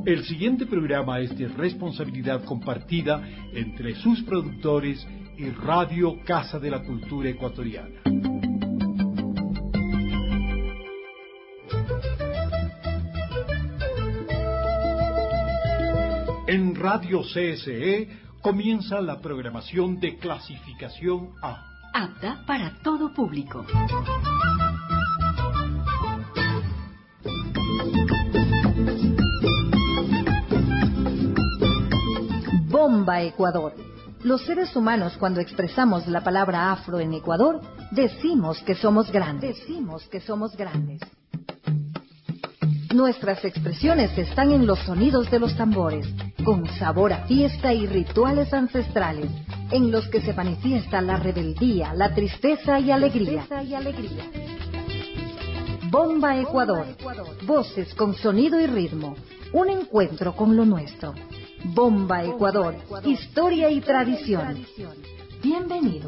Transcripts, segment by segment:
El siguiente programa es de responsabilidad compartida entre sus productores y Radio Casa de la Cultura Ecuatoriana. En Radio CSE comienza la programación de clasificación A. Apta para todo público. Bomba Ecuador. Los seres humanos, cuando expresamos la palabra afro en Ecuador, decimos que somos grandes. Nuestras expresiones están en los sonidos de los tambores, con sabor a fiesta y rituales ancestrales, en los que se manifiesta la rebeldía, la tristeza y alegría. Bomba Ecuador. Voces con sonido y ritmo. Un encuentro con lo nuestro. Bomba Ecuador. Historia y tradición. Bienvenidos.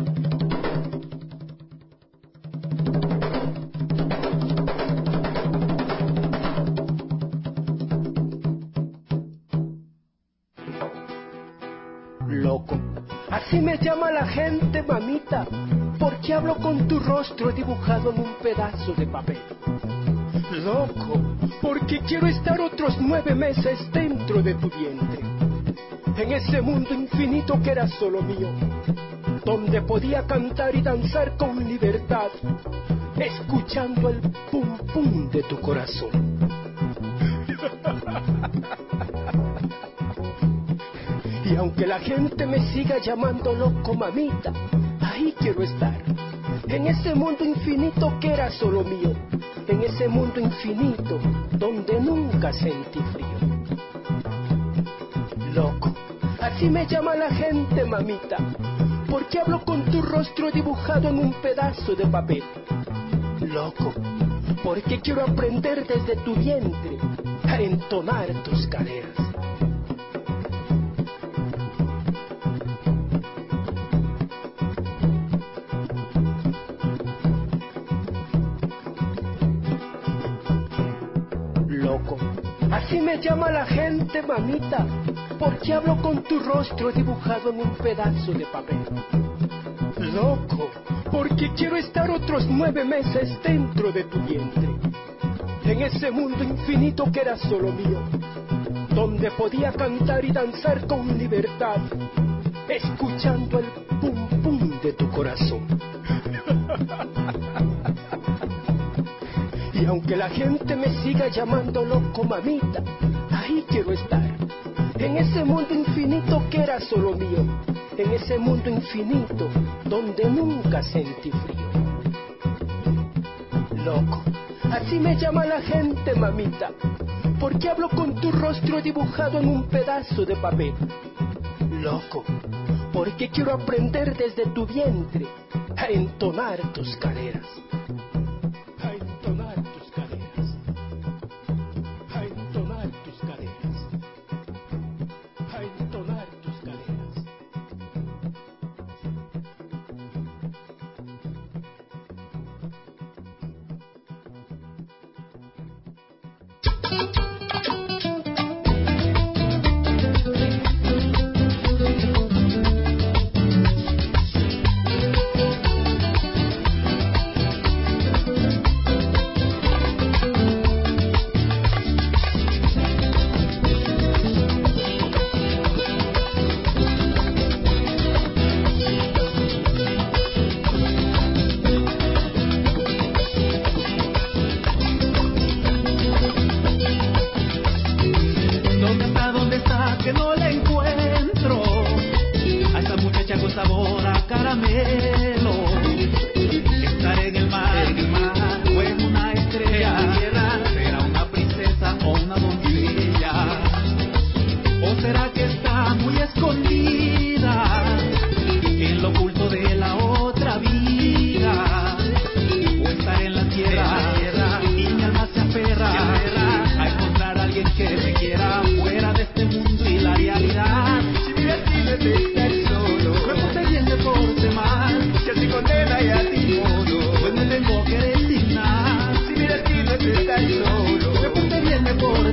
Loco, así me llama la gente, mamita, porque hablo con tu rostro dibujado en un pedazo de papel. Loco, porque quiero estar otros 9 meses dentro de tu vientre, en ese mundo infinito que era solo mío, donde podía cantar y danzar con libertad, escuchando el pum pum de tu corazón. Y aunque la gente me siga llamando loco, mamita, ahí quiero estar, en ese mundo infinito que era solo mío, en ese mundo infinito donde nunca sentí frío. Loco, así me llama la gente, mamita, porque hablo con tu rostro dibujado en un pedazo de papel. Loco, porque quiero aprender desde tu vientre a entonar tus caderas. Así me llama la gente, mamita, porque hablo con tu rostro dibujado en un pedazo de papel. Loco, porque quiero estar otros 9 meses dentro de tu vientre, en ese mundo infinito que era solo mío, donde podía cantar y danzar con libertad, escuchando el pum pum de tu corazón. Y aunque la gente me siga llamando loco, mamita, ahí quiero estar, en ese mundo infinito que era solo mío, en ese mundo infinito donde nunca sentí frío. Loco, así me llama la gente, mamita, porque hablo con tu rostro dibujado en un pedazo de papel. Loco, porque quiero aprender desde tu vientre a entonar tus caderas.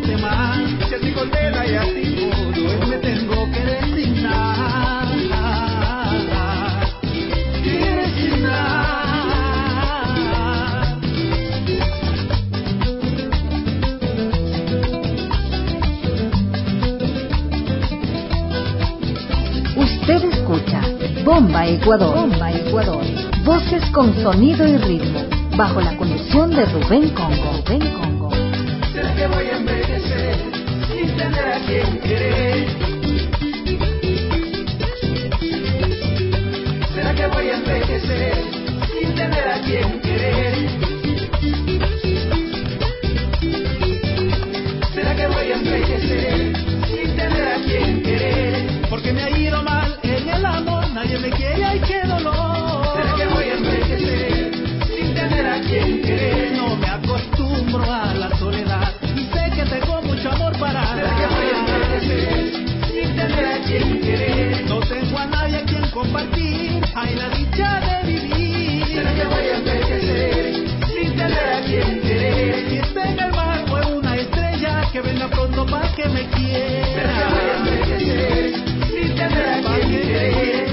quererte más. Si así condena y así todo, me tengo que resignar. Usted escucha Bomba Ecuador. Bomba Ecuador. Voces con sonido y ritmo, bajo la conducción de Rubén Congo. Rubén Congo. ¿Será que voy a envejecer sin tener a quien querer? ¿Será que voy a envejecer sin tener a quien querer? ¿Será que voy a envejecer sin tener a quien querer? Porque me ha ido mal en el amor, nadie me quiere, ay qué dolor. ¿Será que voy a envejecer sin tener a quien querer? No me acostumbro a la soledad y sé que tengo mucho amor para dar. ¿Será que voy a envejecer sin tener a quien querer? No tengo a nadie a quien compartir, hay la dicha de vivir. ¿Será que voy a envejecer sin tener a quien querer? Si está en el mar o en una estrella, que venga pronto para que me quiera. ¿Será que voy a envejecer sin tener a quien querer?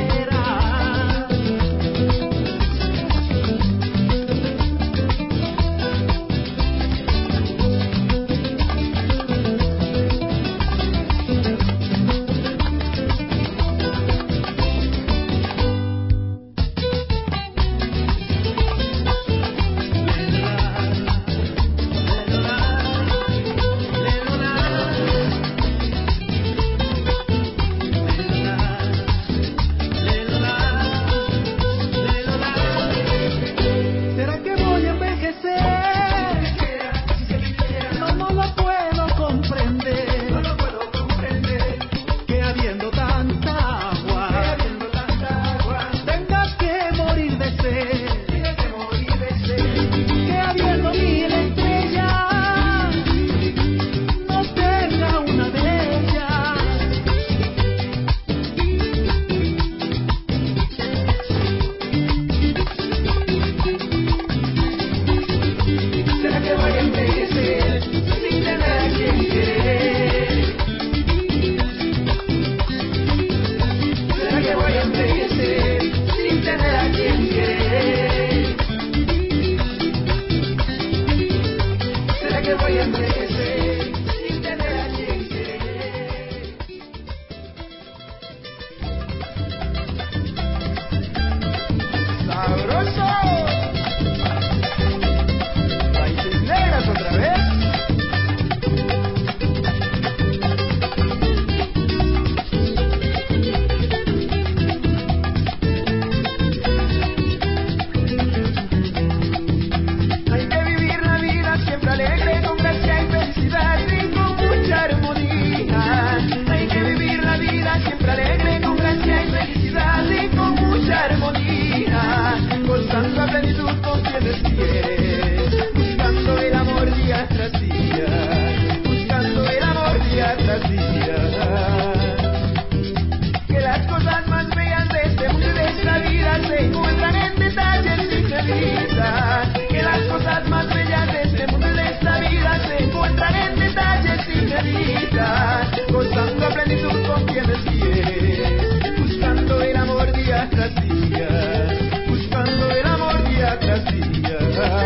Gozando a plenitud con quienes quieres, buscando el amor día tras día, buscando el amor día tras día.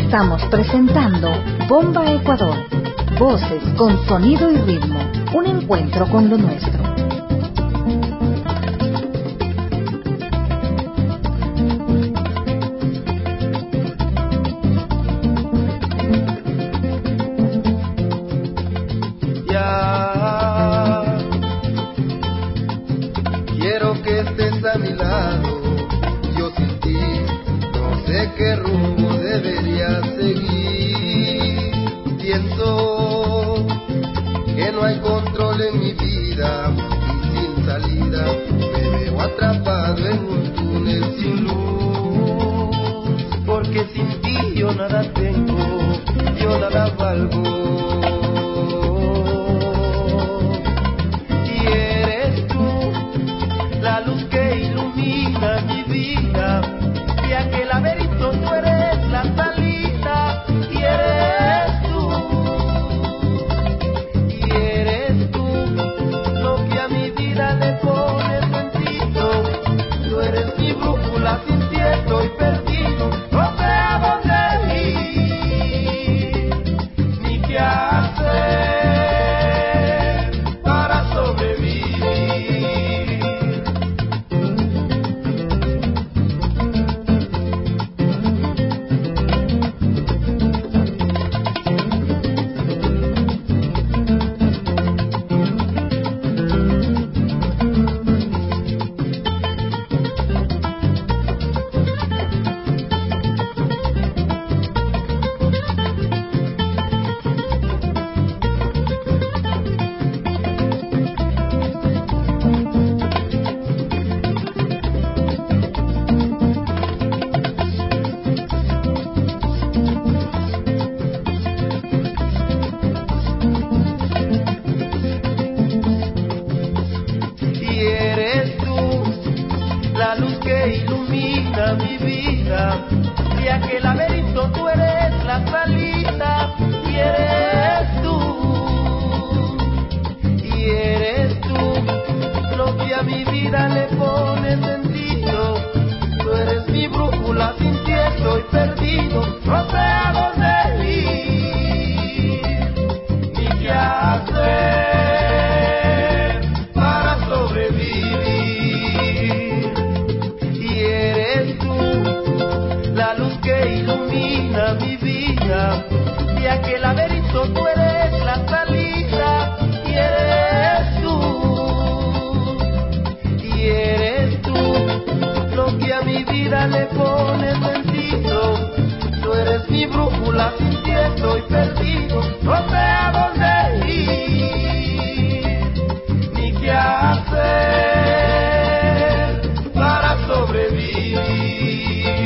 Estamos presentando Bomba Ecuador. Voces con sonido y ritmo. Un encuentro con lo nuestro. Quiero que estés a mi lado. Yo sin ti no sé qué rumbo debería seguir. Pienso que no hay control en mi vida y sin salida me veo atrapado en un túnel sin luz. Porque sin ti yo nada tengo, yo nada valgo. La luz que ilumina mi vida, y aquel laberinto tú eres la salida, y eres tú lo que a mi vida le pone sentido. Tú eres mi brújula, sin ti estoy perdido, no sé a dónde ir, ni qué hacer para sobrevivir. La luz que ilumina mi vida, y aquel laberinto tú eres la salida, y eres tú lo que a mi vida le pone sentido. Tú eres mi brújula, sin ti estoy perdido, no sé a dónde ir, ni qué hacer para sobrevivir. La luz que ilumina mi vida, y aquel laberinto tú eres la salida, y eres tú lo que a mi vida le pone sentido. Tú eres mi brújula, sin ti estoy perdido, no sé a dónde ir, ni qué hacer para sobrevivir.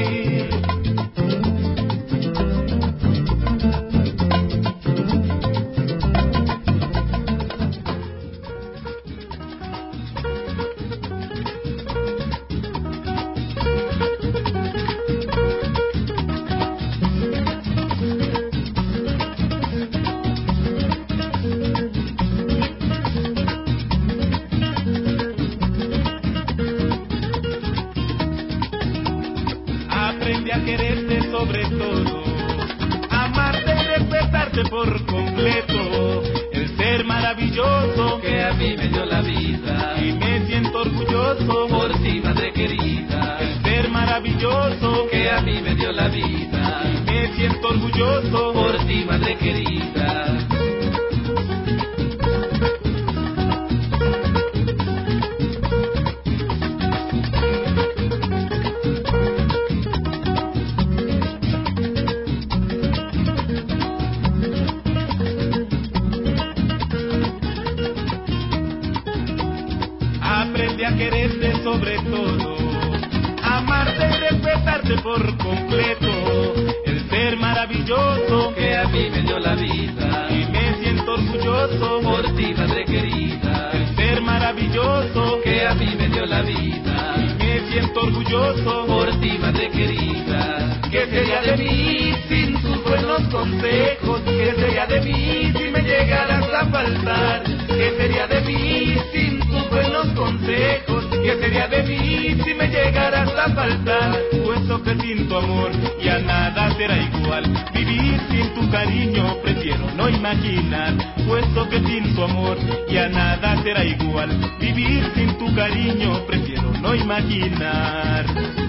Aprende a quererte sobre todo, amarte y respetarte por completo. El ser maravilloso que a mí me dio la vida, y me siento orgulloso por ti, madre querida. El ser maravilloso que a mí me dio la vida, y me siento orgulloso por ti, madre querida. Aprende a quererte sobre todo, amarte y respetarte por completo. El ser maravilloso que a mí me dio la vida, y me siento orgulloso por ti, madre querida. El ser maravilloso que a mí me dio la vida, y me siento orgulloso por ti, madre querida. ¿Qué sería de mí sin tus buenos consejos? ¿Qué sería de mí si me llegaras a faltar? ¿Qué sería de mí sin tus buenos consejos? ¿Qué sería de mí si me llegaras a faltar? Puesto que sin tu amor ya nada será igual. Vivir sin tu cariño prefiero no imaginar. Puesto que sin tu amor ya nada será igual. Vivir sin tu cariño prefiero no imaginar.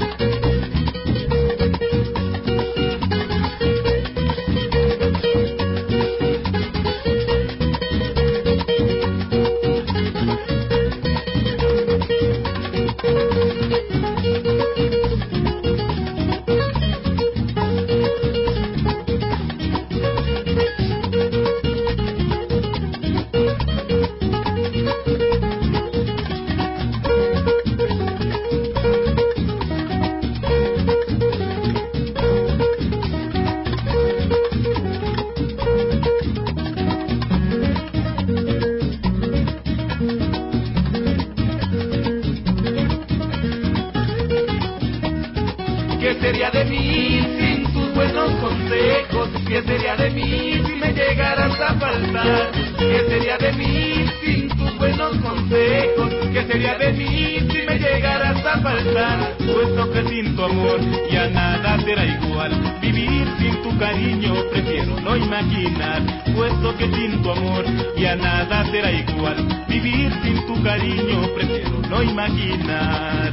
¿Qué sería de mí sin tus buenos consejos? ¿Qué sería de mí si me llegaras a faltar? ¿Qué sería de mí sin tus buenos consejos? ¿Qué sería de mí si me llegaras a faltar? Puesto que sin tu amor ya nada será igual. Vivir sin tu cariño prefiero no imaginar. Puesto que sin tu amor ya nada será igual. Vivir sin tu cariño prefiero no imaginar.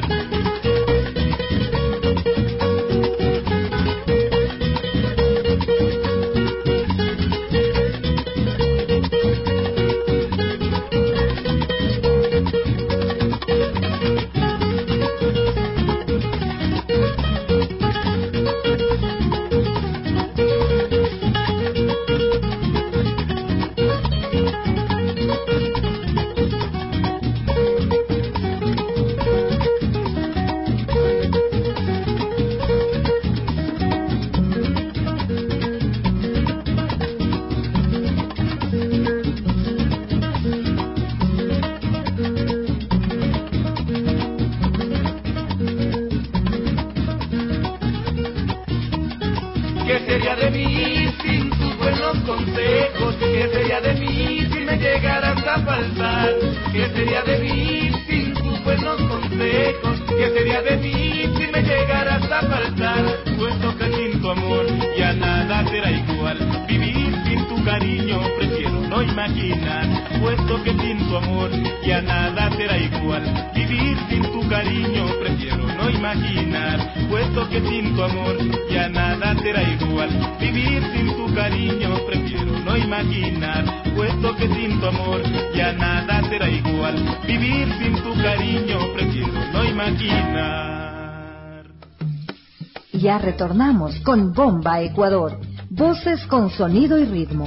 ¿Qué sería de mí sin tus buenos consejos? ¿Qué sería de mí si me llegaras a faltar? ¿Qué sería de mí sin tus buenos consejos? ¿Qué sería de mí si me llegaras a faltar? Puesto que sin tu amor ya nada será igual. Vivir sin tu cariño prefiero no imaginar. Puesto que sin tu amor ya nada será igual. Vivir sin tu cariño prefiero no imaginar. Puesto que sin tu amor ya nada será igual. Vivir sin tu cariño prefiero no imaginar. Puesto que sin tu amor ya nada será igual. Vivir sin tu cariño prefiero no imaginar. Ya retornamos con Bomba Ecuador. Voces con sonido y ritmo.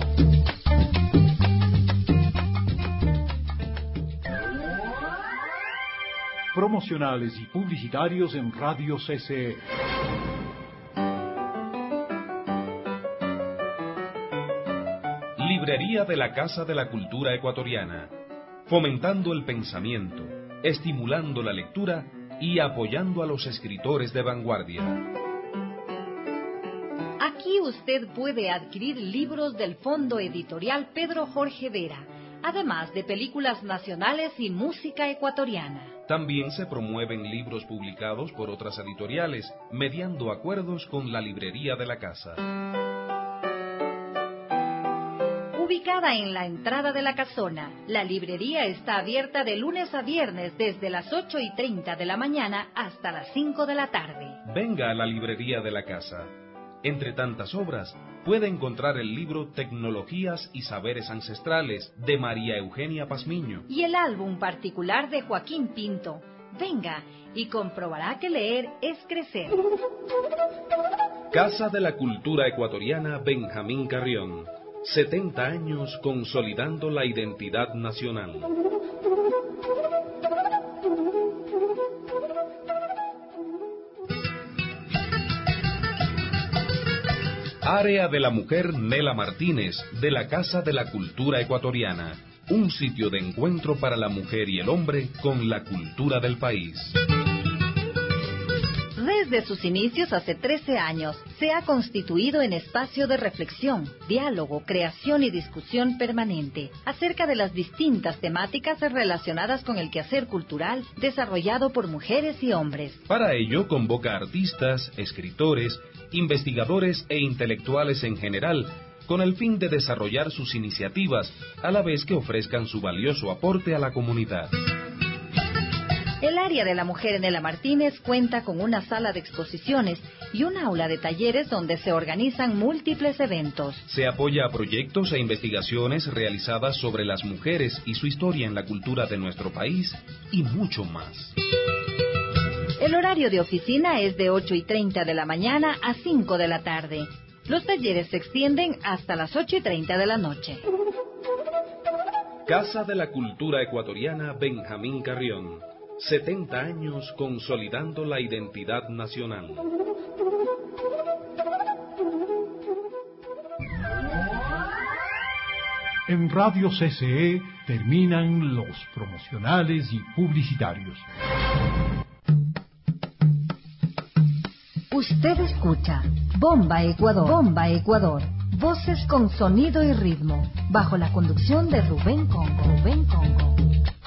Promocionales y publicitarios en Radio CCE. Librería de la Casa de la Cultura Ecuatoriana, fomentando el pensamiento, estimulando la lectura y apoyando a los escritores de vanguardia. Aquí usted puede adquirir libros del Fondo Editorial Pedro Jorge Vera, además de películas nacionales y música ecuatoriana. También se promueven libros publicados por otras editoriales, mediando acuerdos con la Librería de la Casa. Ubicada en la entrada de la casona, la librería está abierta de lunes a viernes desde las 8:30 de la mañana hasta las 5 de la tarde. Venga a la Librería de la Casa. Entre tantas obras, puede encontrar el libro Tecnologías y Saberes Ancestrales de María Eugenia Pazmiño y el álbum particular de Joaquín Pinto. Venga y comprobará que leer es crecer. Casa de la Cultura Ecuatoriana Benjamín Carrión. 70 años consolidando la identidad nacional. Área de la Mujer Nela Martínez, de la Casa de la Cultura Ecuatoriana. Un sitio de encuentro para la mujer y el hombre con la cultura del país. Desde sus inicios hace 13 años, se ha constituido en espacio de reflexión, diálogo, creación y discusión permanente acerca de las distintas temáticas relacionadas con el quehacer cultural desarrollado por mujeres y hombres. Para ello, convoca artistas, escritores, investigadores e intelectuales en general, con el fin de desarrollar sus iniciativas, a la vez que ofrezcan su valioso aporte a la comunidad. El área de la mujer en Ela Martínez cuenta con una sala de exposiciones y un aula de talleres donde se organizan múltiples eventos. Se apoya a proyectos e investigaciones realizadas sobre las mujeres y su historia en la cultura de nuestro país y mucho más. El horario de oficina es de 8:30 de la mañana a 5 de la tarde. Los talleres se extienden hasta las 8:30 de la noche. Casa de la Cultura Ecuatoriana Benjamín Carrión. 70 años consolidando la identidad nacional. En Radio CCE terminan los promocionales y publicitarios. Usted escucha Bomba Ecuador. Bomba Ecuador. Voces con sonido y ritmo. Bajo la conducción de Rubén Congo. Rubén Congo.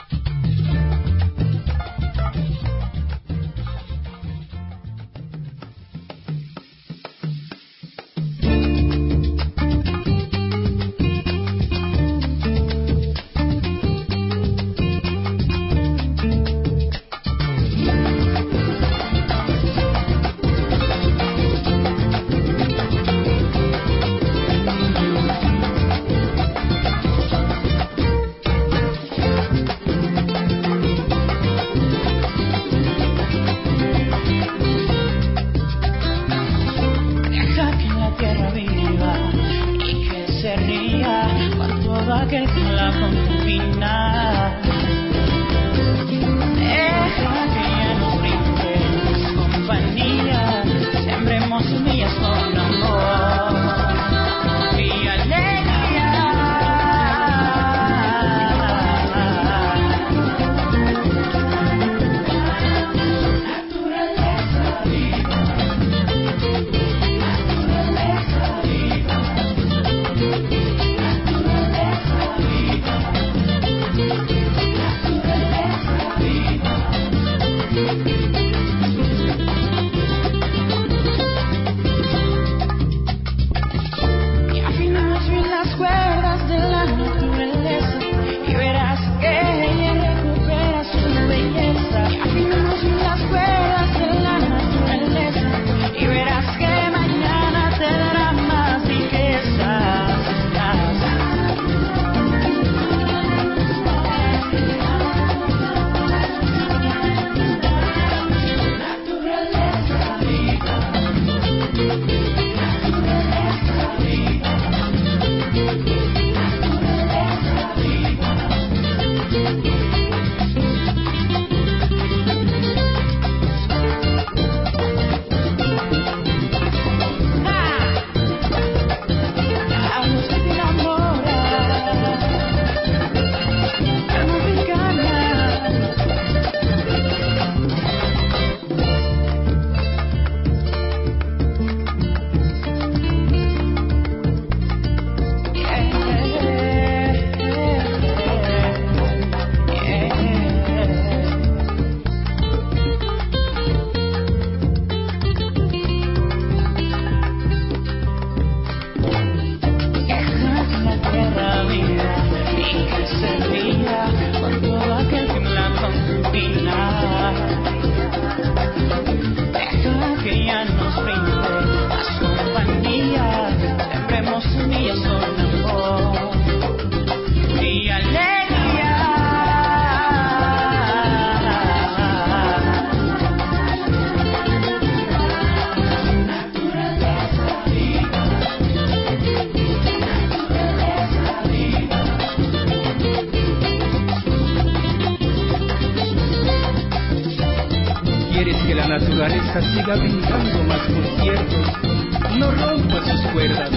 naturaleza siga brindando más conciertos. No rompa sus cuerdas,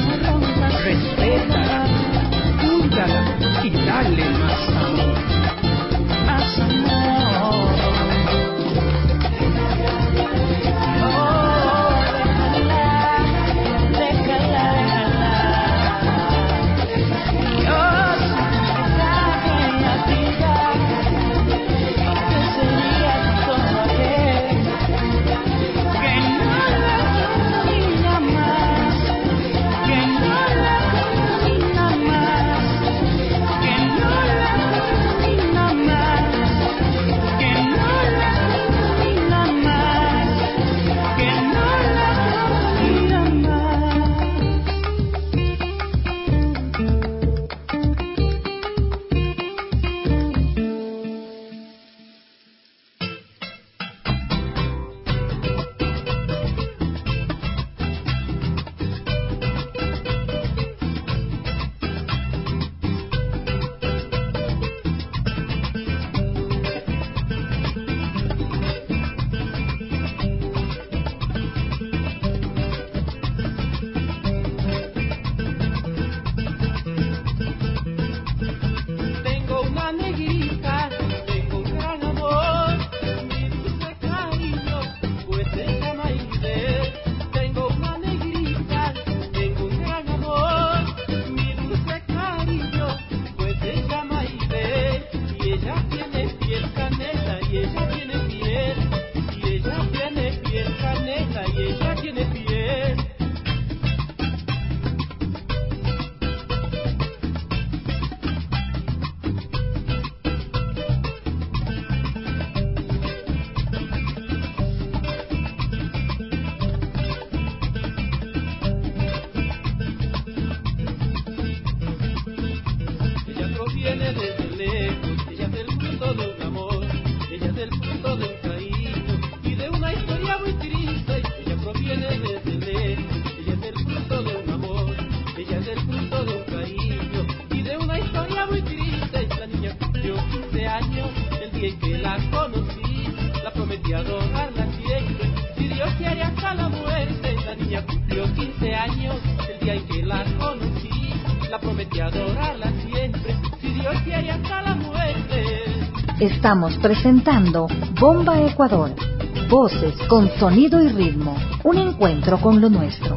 respeta, cuídala y dale más amor. Más amor. Oh. prometí adorarla siempre, si Dios quiere hasta la muerte. Estamos presentando Bomba Ecuador, voces con sonido y ritmo, un encuentro con lo nuestro.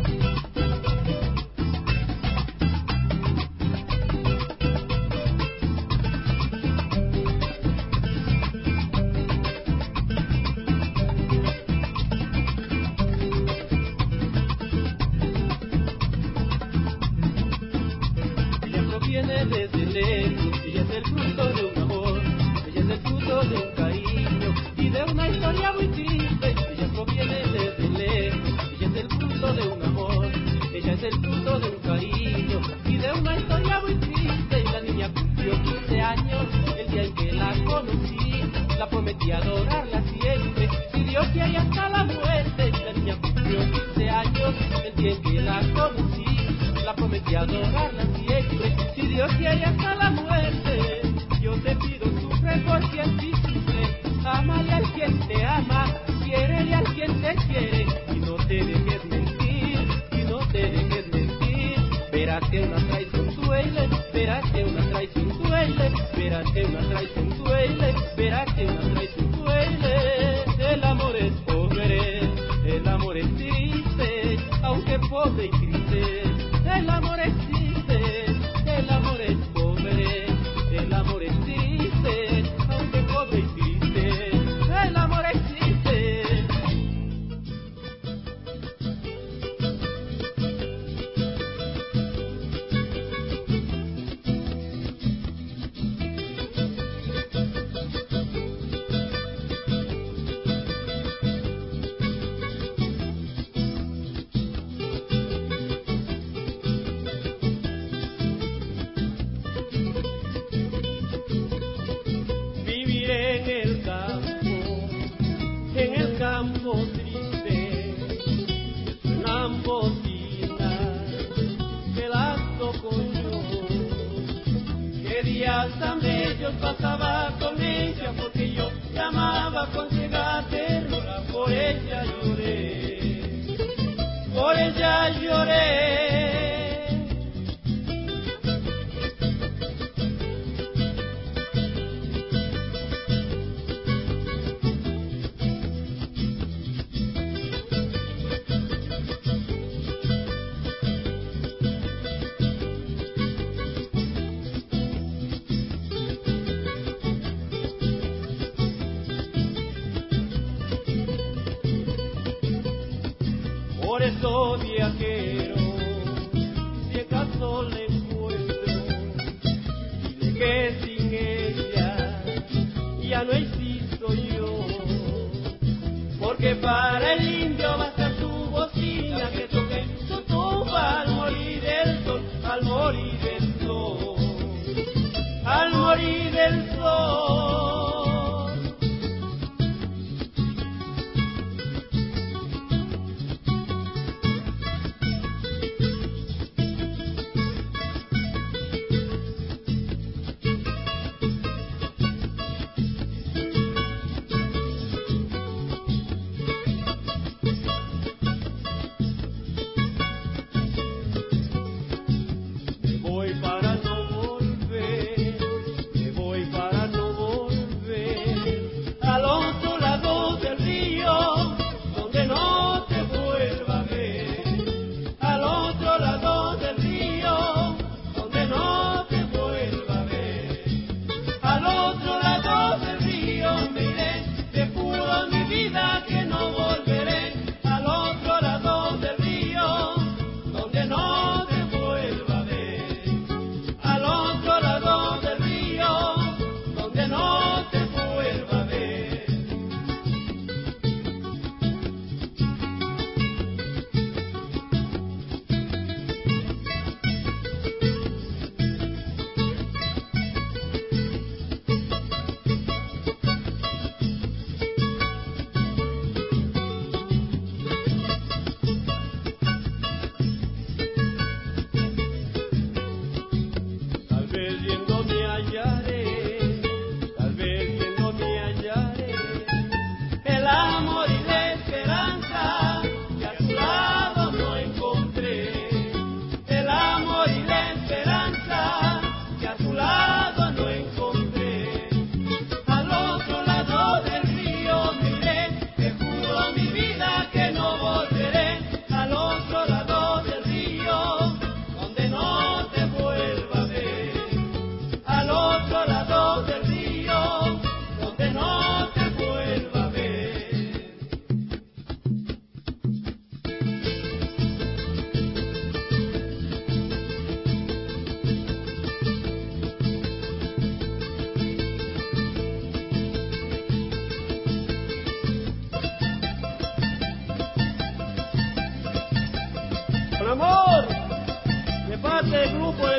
Por eso, viajero, si acaso le encuentro, dile que sin ella ya no existo yo, porque para el indio va a ser su bocina que toque su tumba al morir del sol, al morir del sol, al morir del sol.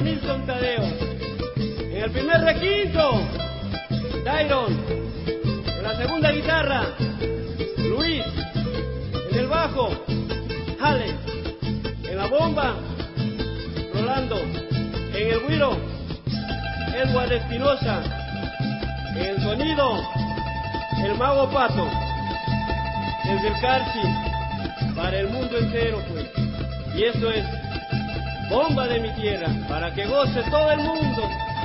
Nilson Tadeo. En el primer requinto, Dairon. En la segunda guitarra, Luis. En el bajo, Allen. En la bomba, Rolando. En el güiro, Edward Espinosa. En el sonido, el mago Pato. Desde el Carchi, para el mundo entero, pues. Y esto es Bomba de mi tierra, para que goce todo el mundo.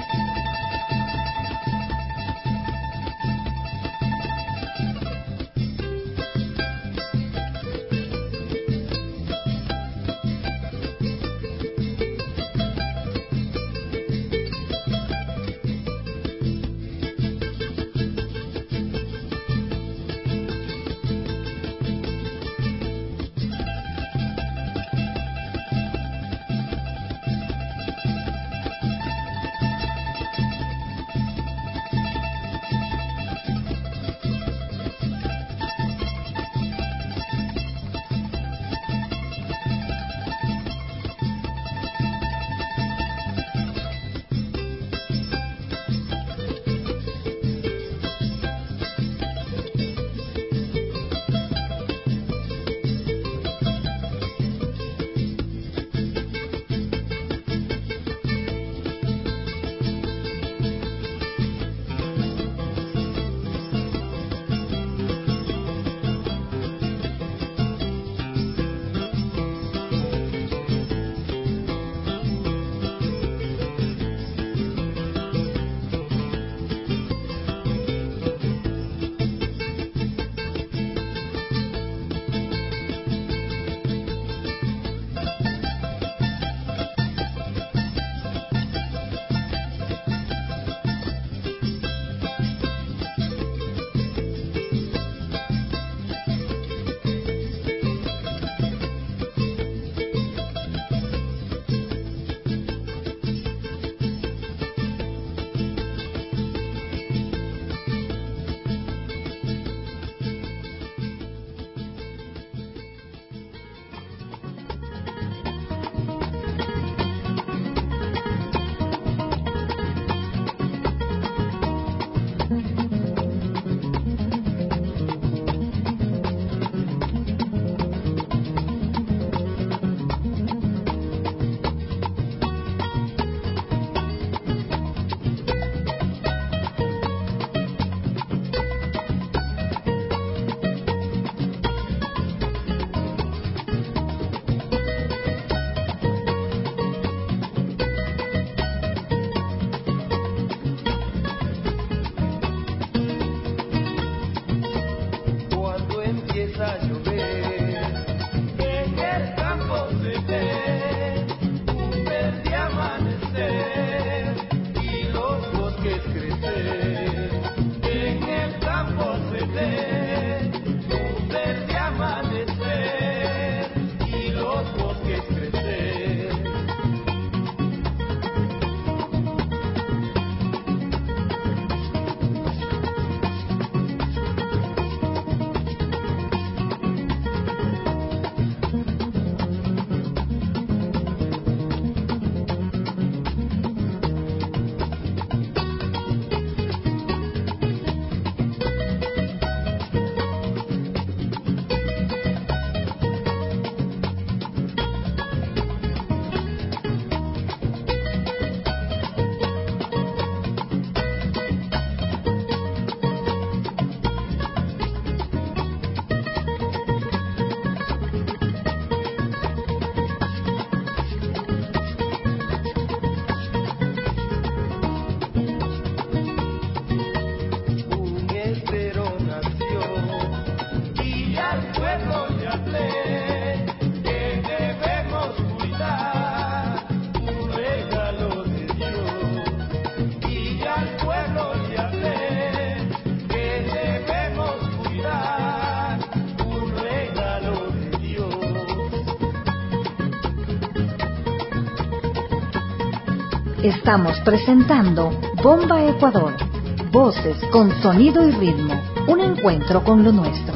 Estamos presentando Bomba Ecuador, voces con sonido y ritmo, un encuentro con lo nuestro.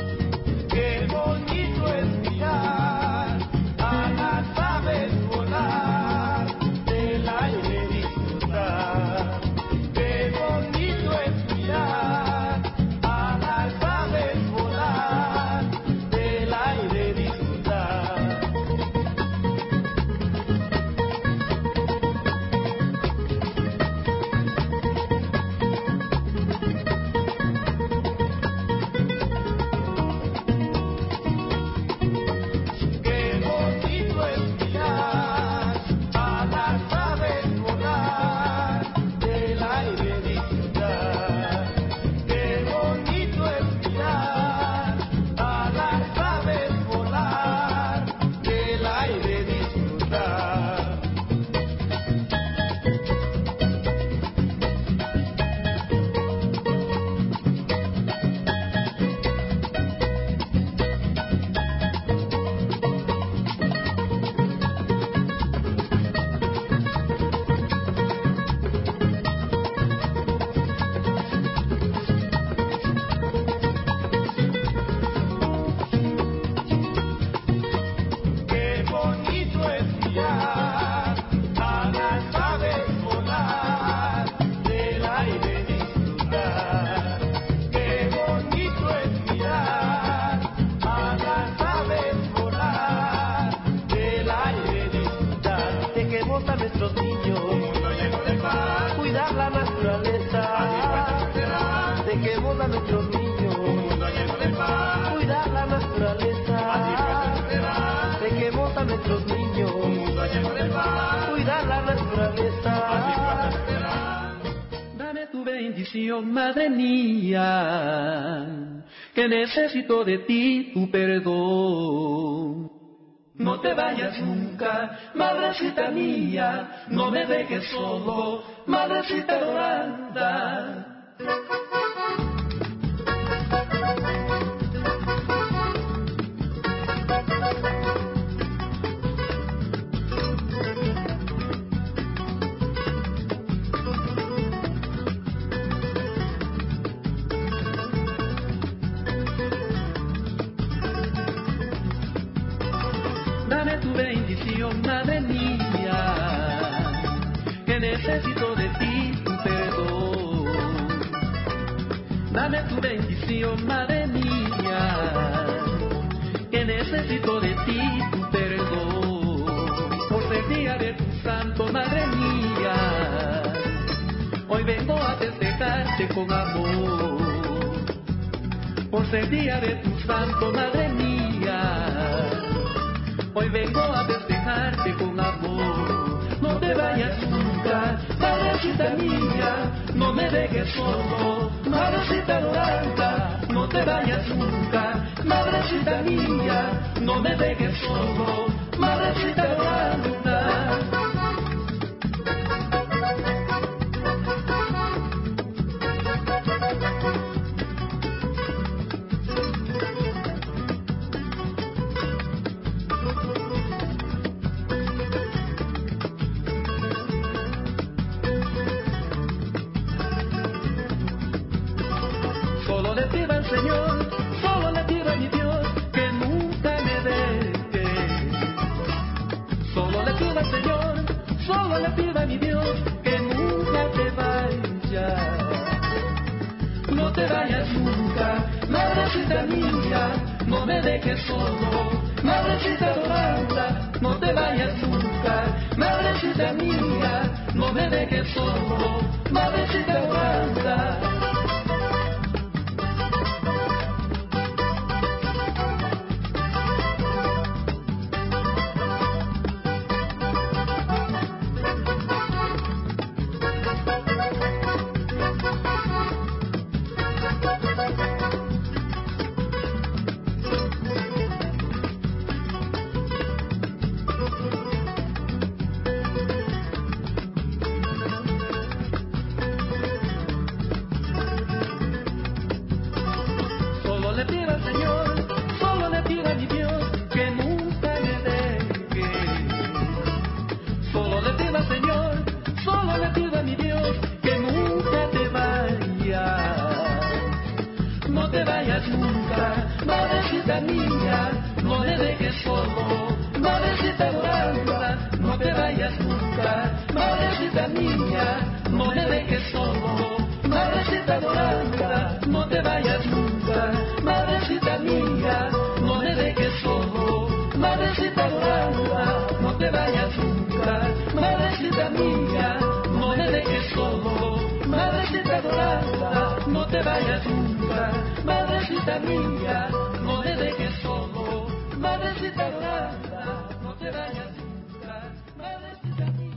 Qué bonito es mirar a las aves volar. a nuestros niños, un mundo lleno de paz, cuidar la naturaleza, dejemos a nuestros niños, un mundo lleno de paz, cuidar la naturaleza, dejemos a nuestros niños, un mundo lleno de paz, cuidar la naturaleza. Dame tu bendición, madre mía, que necesito de ti tu perdón. No te vayas nunca, madrecita mía, no me dejes solo, madrecita dorada. Dame tu bendición, madre mía, que necesito de ti tu perdón. Dame tu bendición, madre mía, que necesito de ti tu perdón. Por ser día de tu santo, madre mía, hoy vengo a festejarte con amor. Por ser día de tu santo, madre mía, hoy vengo a festejarte con amor. No te vayas nunca, madrecita mía, no me dejes solo, madrecita dorada. No te vayas nunca, madrecita mía, no me dejes solo, madrecita dorada. Solo le pido al Señor, solo le pido a mi Dios que nunca me deje. Solo le pido al Señor, solo le pido a mi Dios que nunca te vayas. No te vayas nunca, madrecita mía, no me dejes solo, madrecita dorada. No te vayas nunca, madrecita mía, no me dejes solo, madrecita dorada. Solo le pido al Señor, solo le pido a mi Dios que nunca me deje. Solo le pido al Señor, solo le pido a mi Dios que nunca te vayas. No te vayas nunca, madrecita mía, no me dejes solo, madrecita dorada. No te vayas nunca, madrecita mía, no me dejes solo, madrecita dorada. No te vayas nunca, madrecita mía, no me dejes solo, madrecita dorada. No te vayas nunca, madrecita mía, no me dejes solo, madrecita dorada. No te vayas nunca, madrecita mía, no me dejes solo, madrecita dorada. No te vayas nunca, madrecita mía.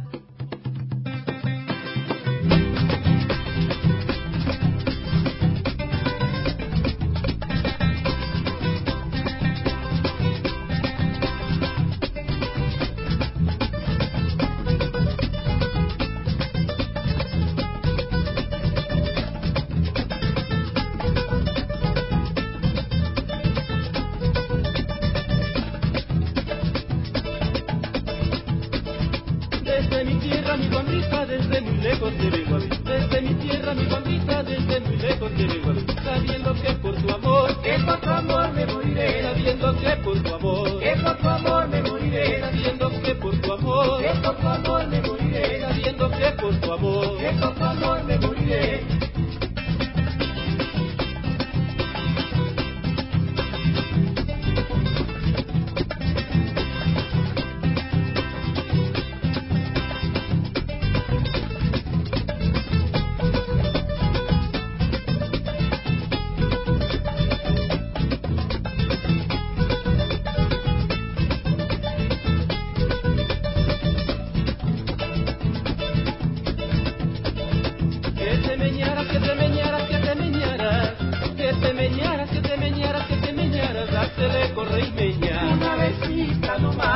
Desde mi tierra, mi bandita, desde muy lejos te vengo a ver. Desde mi tierra, mi bandita, desde muy lejos te vengo a ver. Sabiendo que por tu amor, que por tu amor me moriré. Sabiendo que por tu amor, que por tu amor me moriré. Sabiendo que por tu amor, que por tu amor me moriré. Sabiendo que por tu amor, que por tu amor me moriré.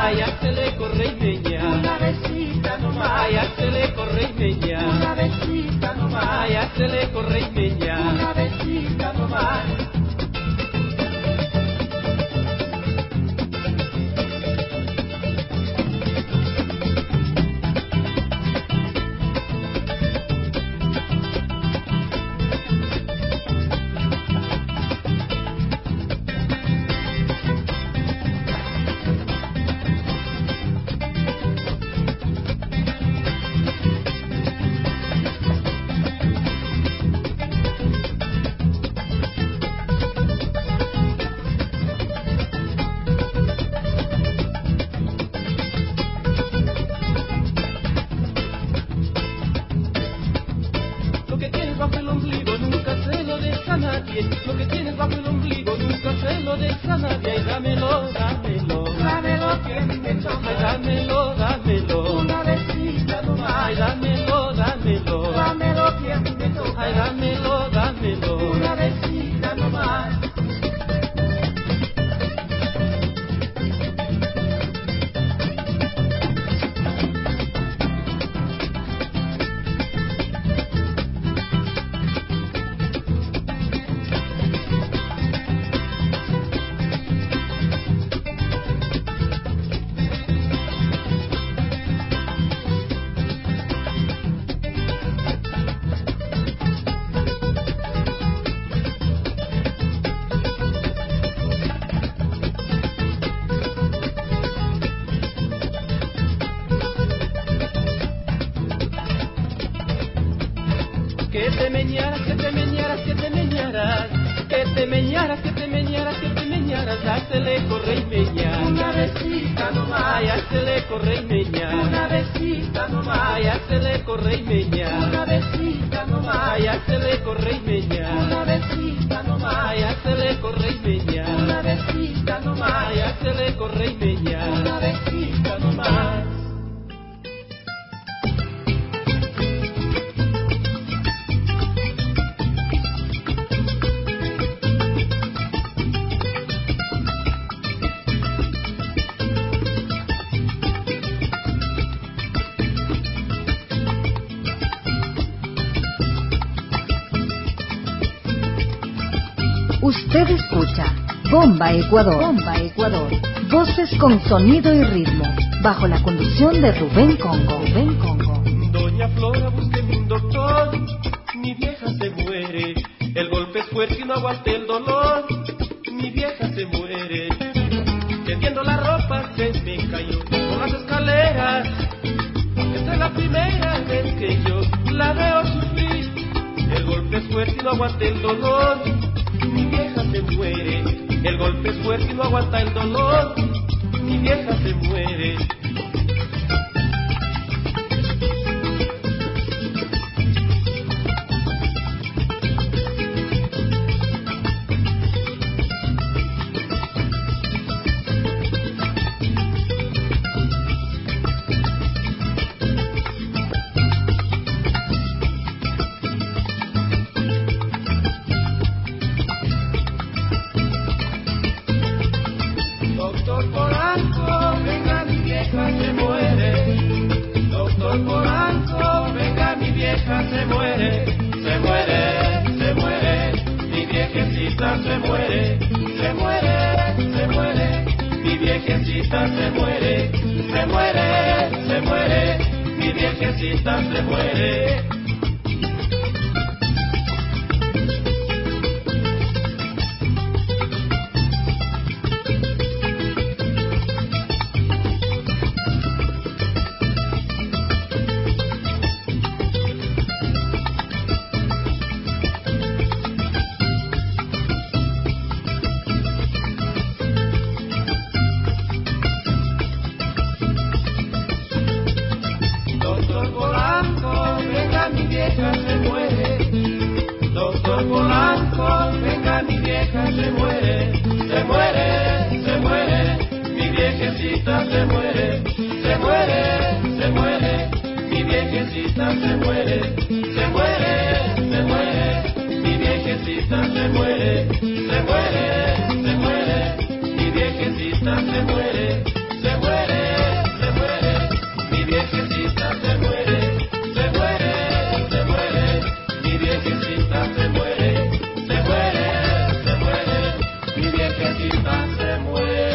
Ay, hácele correimeña, una besita nomás. Ay, hácele correimeña, una besita nomás. Ay, hácele correimeña, una besita nomás. Hácele correimeña, una besita nomás. Ay, hácele correimeña, una besita nomás. Ay, hácele correimeña, una besita nomás. Ay, hácele correimeña, una besita nomás. Ay, hácele correimeña, una besita nomás. Ay, hácele correimeña, una besita nomás. Usted escucha Bomba Ecuador. Bomba Ecuador. Voces con sonido y ritmo. Bajo la conducción de Rubén Congo. Rubén Congo. Doña Flora, búsqueme un doctor. Mi vieja se muere. El golpe es fuerte y no aguante el dolor. Mi vieja se muere. Tendiendo la ropa se me cayó por las escaleras. Esta es la primera vez que yo la veo sufrir. El golpe es fuerte y no aguanta el dolor. Mi vieja se muere, el golpe es fuerte y no aguanta el dolor. Mi vieja se muere. Se muere. Se muere, viejecita se muere, se muere, se muere, mi viejecita se muere, se muere, se muere, mi viejecita se muere.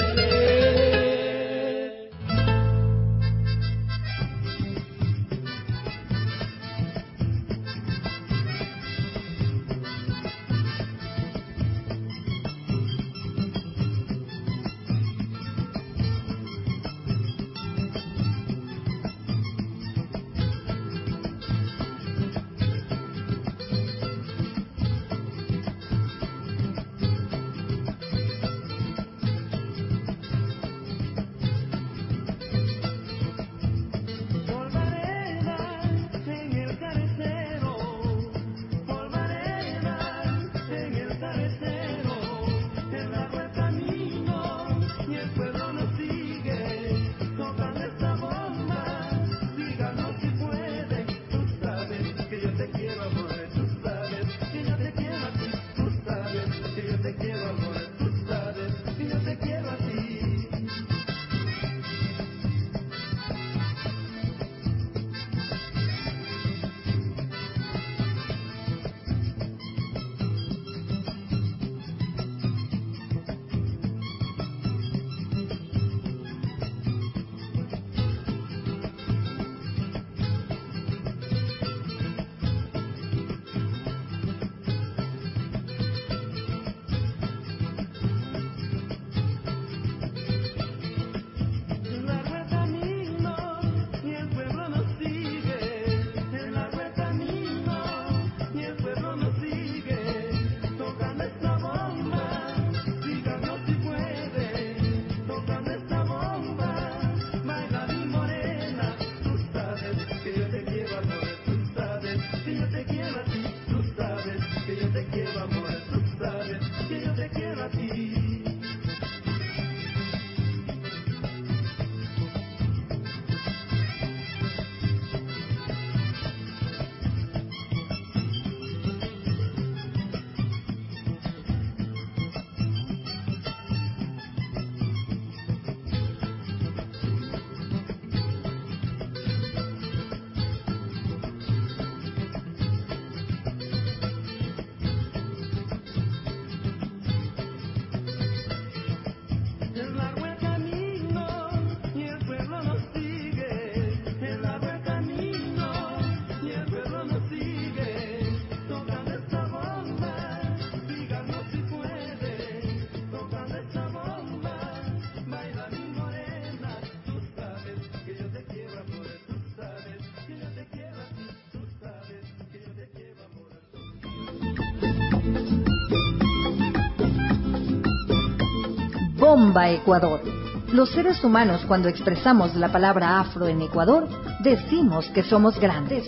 Bomba Ecuador. Los seres humanos, cuando expresamos la palabra afro en Ecuador, decimos que somos grandes.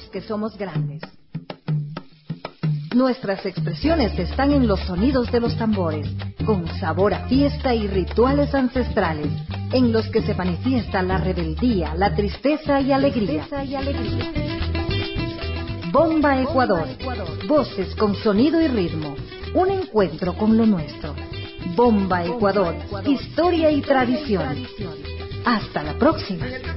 Nuestras expresiones están en los sonidos de los tambores, con sabor a fiesta y rituales ancestrales, en los que se manifiesta la rebeldía, la tristeza y alegría. Bomba Ecuador. Voces con sonido y ritmo. Un encuentro con lo nuestro. Bomba Ecuador. Historia y tradición. Hasta la próxima.